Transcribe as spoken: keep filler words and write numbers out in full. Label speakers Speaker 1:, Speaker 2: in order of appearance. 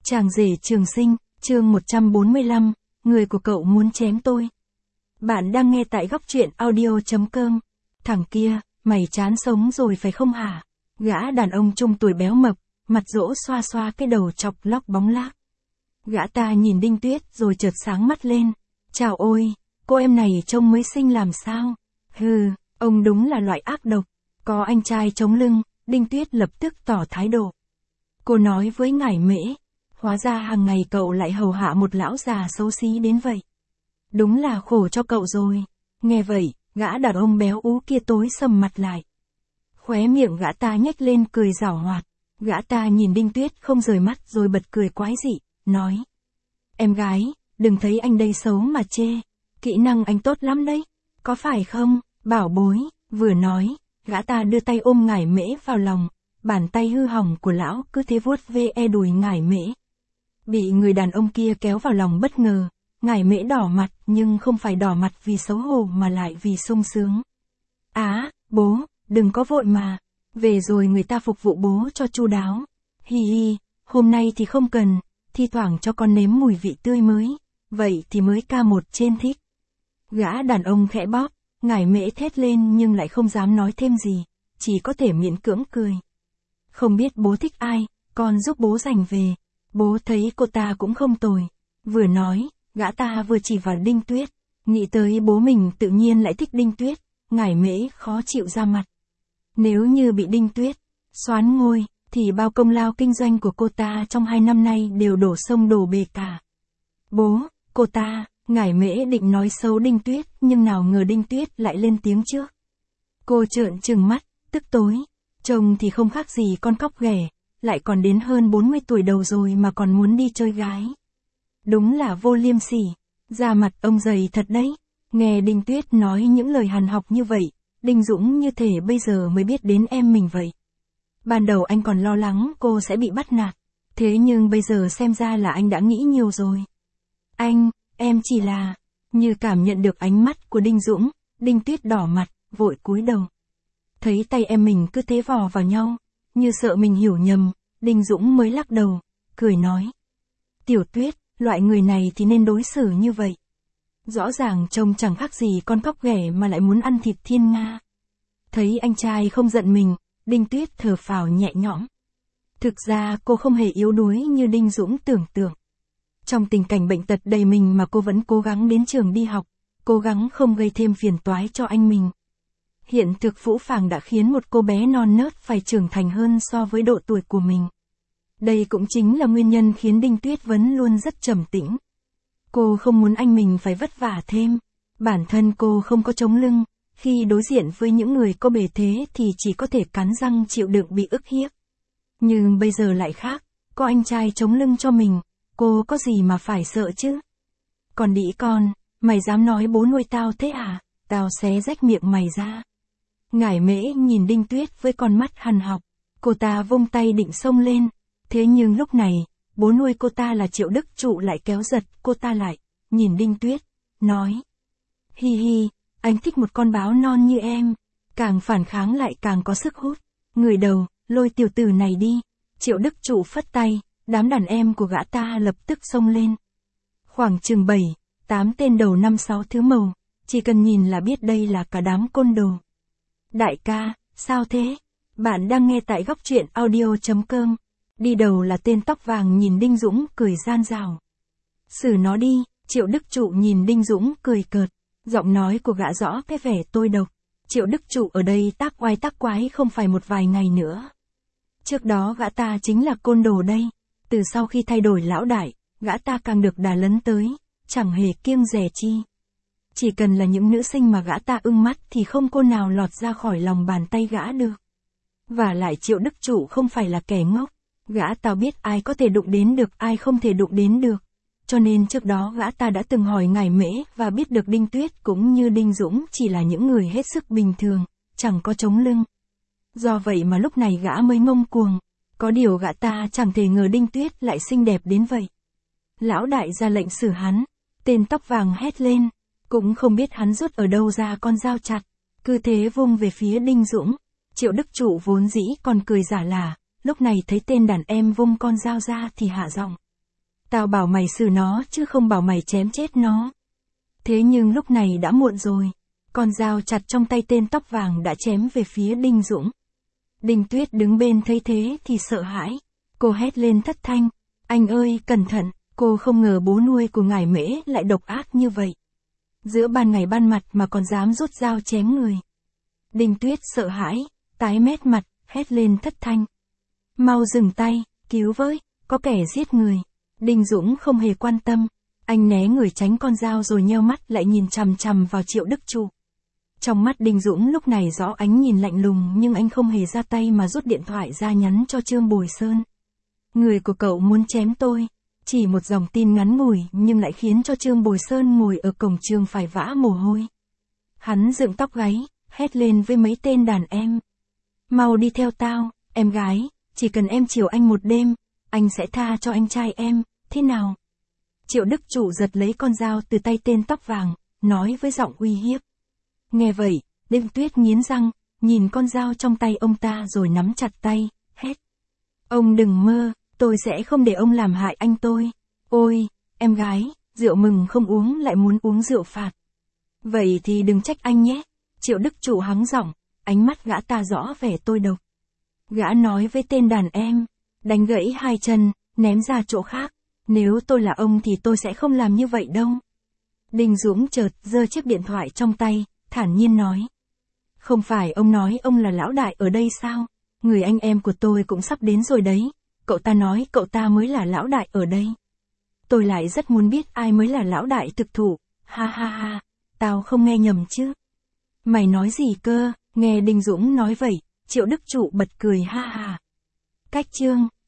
Speaker 1: Chàng rể trường sinh, chương một trăm bốn mươi lăm, người của cậu muốn chém tôi. Bạn đang nghe tại góc truyện audio.com. Thằng kia, mày chán sống rồi phải không hả? Gã đàn ông trung tuổi béo mập, mặt rỗ xoa xoa cái đầu chọc lóc bóng lác. Gã ta nhìn Đinh Tuyết rồi chợt sáng mắt lên. Chào ôi, cô em này trông mới xinh làm sao? Hừ, ông đúng là loại ác độc. Có anh trai chống lưng, Đinh Tuyết lập tức tỏ thái độ. Cô nói với Ngải Mễ. Hóa ra hàng ngày cậu lại hầu hạ một lão già xấu xí đến vậy. Đúng là khổ cho cậu rồi. Nghe vậy, gã đàn ông béo ú kia tối sầm mặt lại. Khóe miệng gã ta nhếch lên cười giảo hoạt. Gã ta nhìn Đinh Tuyết không rời mắt rồi bật cười quái dị, nói. Em gái, đừng thấy anh đây xấu mà chê. Kỹ năng anh tốt lắm đấy. Có phải không, bảo bối? Vừa nói, gã ta đưa tay ôm Ngải Mễ vào lòng. Bàn tay hư hỏng của lão cứ thế vuốt ve e đùi Ngải Mễ. Bị người đàn ông kia kéo vào lòng bất ngờ, Ngải Mễ đỏ mặt nhưng không phải đỏ mặt vì xấu hổ mà lại vì sung sướng. Á, bố, đừng có vội mà, về rồi người ta phục vụ bố cho chu đáo. Hi hi, hôm nay thì không cần, thi thoảng cho con nếm mùi vị tươi mới, vậy thì mới ca một trên thích. Gã đàn ông khẽ bóp, Ngải Mễ thét lên nhưng lại không dám nói thêm gì, chỉ có thể miễn cưỡng cười. Không biết bố thích ai, con giúp bố giành về. Bố thấy cô ta cũng không tồi. Vừa nói, gã ta vừa chỉ vào Đinh Tuyết. Nghĩ tới bố mình tự nhiên lại thích Đinh Tuyết, Ngải Mễ khó chịu ra mặt. Nếu như bị Đinh Tuyết soán ngôi, thì bao công lao kinh doanh của cô ta trong hai năm nay đều đổ sông đổ bể cả. Bố, cô ta, Ngải Mễ định nói xấu Đinh Tuyết nhưng nào ngờ Đinh Tuyết lại lên tiếng trước. Cô trợn trừng mắt, tức tối. Trông thì không khác gì con cóc ghẻ, lại còn đến hơn bốn mươi tuổi đầu rồi mà còn muốn đi chơi gái. Đúng là vô liêm sỉ, da mặt ông dày thật đấy. Nghe Đinh Tuyết nói những lời hàn học như vậy, Đinh Dũng như thể bây giờ mới biết đến em mình vậy. Ban đầu anh còn lo lắng cô sẽ bị bắt nạt, thế nhưng bây giờ xem ra là anh đã nghĩ nhiều rồi. Anh, em chỉ là, như cảm nhận được ánh mắt của Đinh Dũng, Đinh Tuyết đỏ mặt, vội cúi đầu. Thấy tay em mình cứ thế vò vào nhau, như sợ mình hiểu nhầm, Đinh Dũng mới lắc đầu, cười nói. Tiểu Tuyết, loại người này thì nên đối xử như vậy. Rõ ràng trông chẳng khác gì con cóc ghẻ mà lại muốn ăn thịt thiên nga. Thấy anh trai không giận mình, Đinh Tuyết thở phào nhẹ nhõm. Thực ra cô không hề yếu đuối như Đinh Dũng tưởng tượng. Trong tình cảnh bệnh tật đầy mình mà cô vẫn cố gắng đến trường đi học, cố gắng không gây thêm phiền toái cho anh mình. Hiện thực phũ phàng đã khiến một cô bé non nớt phải trưởng thành hơn so với độ tuổi của mình. Đây cũng chính là nguyên nhân khiến Đinh Tuyết vẫn luôn rất trầm tĩnh. Cô không muốn anh mình phải vất vả thêm. Bản thân cô không có chống lưng, khi đối diện với những người có bề thế thì chỉ có thể cắn răng chịu đựng bị ức hiếp. Nhưng bây giờ lại khác, có anh trai chống lưng cho mình, cô có gì mà phải sợ chứ? Còn đĩ con, mày dám nói bố nuôi tao thế à? Tao xé rách miệng mày ra. Ngải Mễ nhìn Đinh Tuyết với con mắt hằn học, cô ta vung tay định xông lên, thế nhưng lúc này, bố nuôi cô ta là Triệu Đức Trụ lại kéo giật cô ta lại, nhìn Đinh Tuyết, nói. Hi hi, anh thích một con báo non như em, càng phản kháng lại càng có sức hút, người đầu, lôi tiểu tử này đi. Triệu Đức Trụ phất tay, đám đàn em của gã ta lập tức xông lên. Khoảng chừng bảy, tám tên đầu năm sáu thứ màu, chỉ cần nhìn là biết đây là cả đám côn đồ. Đại ca, sao thế? Bạn đang nghe tại góc truyện audio.com. Đi đầu là tên tóc vàng nhìn Đinh Dũng cười gian rào. Xử nó đi, Triệu Đức Trụ nhìn Đinh Dũng cười cợt. Giọng nói của gã rõ cái vẻ tôi độc. Triệu Đức Trụ ở đây tác oai tác quái không phải một vài ngày nữa. Trước đó gã ta chính là côn đồ đây. Từ sau khi thay đổi lão đại, gã ta càng được đà lấn tới, chẳng hề kiêng dè chi. Chỉ cần là những nữ sinh mà gã ta ưng mắt thì không cô nào lọt ra khỏi lòng bàn tay gã được. Và lại Triệu Đức Trụ không phải là kẻ ngốc. Gã ta biết ai có thể đụng đến được ai không thể đụng đến được. Cho nên trước đó gã ta đã từng hỏi Ngải Mễ và biết được Đinh Tuyết cũng như Đinh Dũng chỉ là những người hết sức bình thường, chẳng có chống lưng. Do vậy mà lúc này gã mới ngông cuồng. Có điều gã ta chẳng thể ngờ Đinh Tuyết lại xinh đẹp đến vậy. Lão đại ra lệnh xử hắn. Tên tóc vàng hét lên. Cũng không biết hắn rút ở đâu ra con dao chặt. Cứ thế vung về phía Đinh Dũng. Triệu Đức Trụ vốn dĩ còn cười giả lả. Lúc này thấy tên đàn em vung con dao ra thì hạ giọng. Tao bảo mày xử nó chứ không bảo mày chém chết nó. Thế nhưng lúc này đã muộn rồi. Con dao chặt trong tay tên tóc vàng đã chém về phía Đinh Dũng. Đinh Tuyết đứng bên thấy thế thì sợ hãi. Cô hét lên thất thanh. Anh ơi, cẩn thận, cô không ngờ bố nuôi của ngài Mễ lại độc ác như vậy. Giữa ban ngày ban mặt mà còn dám rút dao chém người. Đinh Tuyết sợ hãi, tái mét mặt, hét lên thất thanh. Mau dừng tay, cứu với, có kẻ giết người. Đinh Dũng không hề quan tâm. Anh né người tránh con dao rồi nheo mắt lại nhìn chằm chằm vào Triệu Đức Trụ. Trong mắt Đinh Dũng lúc này rõ ánh nhìn lạnh lùng nhưng anh không hề ra tay mà rút điện thoại ra nhắn cho Trương Bồi Sơn. Người của cậu muốn chém tôi. Chỉ một dòng tin ngắn ngủi nhưng lại khiến cho Trương Bồi Sơn ngồi ở cổng trường phải vã mồ hôi. Hắn dựng tóc gáy, hét lên với mấy tên đàn em. Mau đi theo tao, em gái, chỉ cần em chiều anh một đêm, anh sẽ tha cho anh trai em, thế nào? Triệu Đức Trụ giật lấy con dao từ tay tên tóc vàng, nói với giọng uy hiếp. Nghe vậy, Đinh Tuyết nghiến răng, nhìn con dao trong tay ông ta rồi nắm chặt tay, hét. Ông đừng mơ, tôi sẽ không để ông làm hại anh tôi. Ôi, em gái, rượu mừng không uống lại muốn uống rượu phạt. Vậy thì đừng trách anh nhé. Triệu Đức Trụ hắng giọng, ánh mắt gã ta rõ vẻ tôi độc. Gã nói với tên đàn em, đánh gãy hai chân, ném ra chỗ khác. Nếu tôi là ông thì tôi sẽ không làm như vậy đâu. Đinh Dũng chợt giơ chiếc điện thoại trong tay, thản nhiên nói. Không phải ông nói ông là lão đại ở đây sao? Người anh em của tôi cũng sắp đến rồi đấy. Cậu ta nói cậu ta mới là lão đại ở đây. Tôi lại rất muốn biết ai mới là lão đại thực thụ. Ha ha ha, tao không nghe nhầm chứ. Mày nói gì cơ? Nghe Đinh Dũng nói vậy, Triệu Đức Trụ bật cười ha ha. Cách chương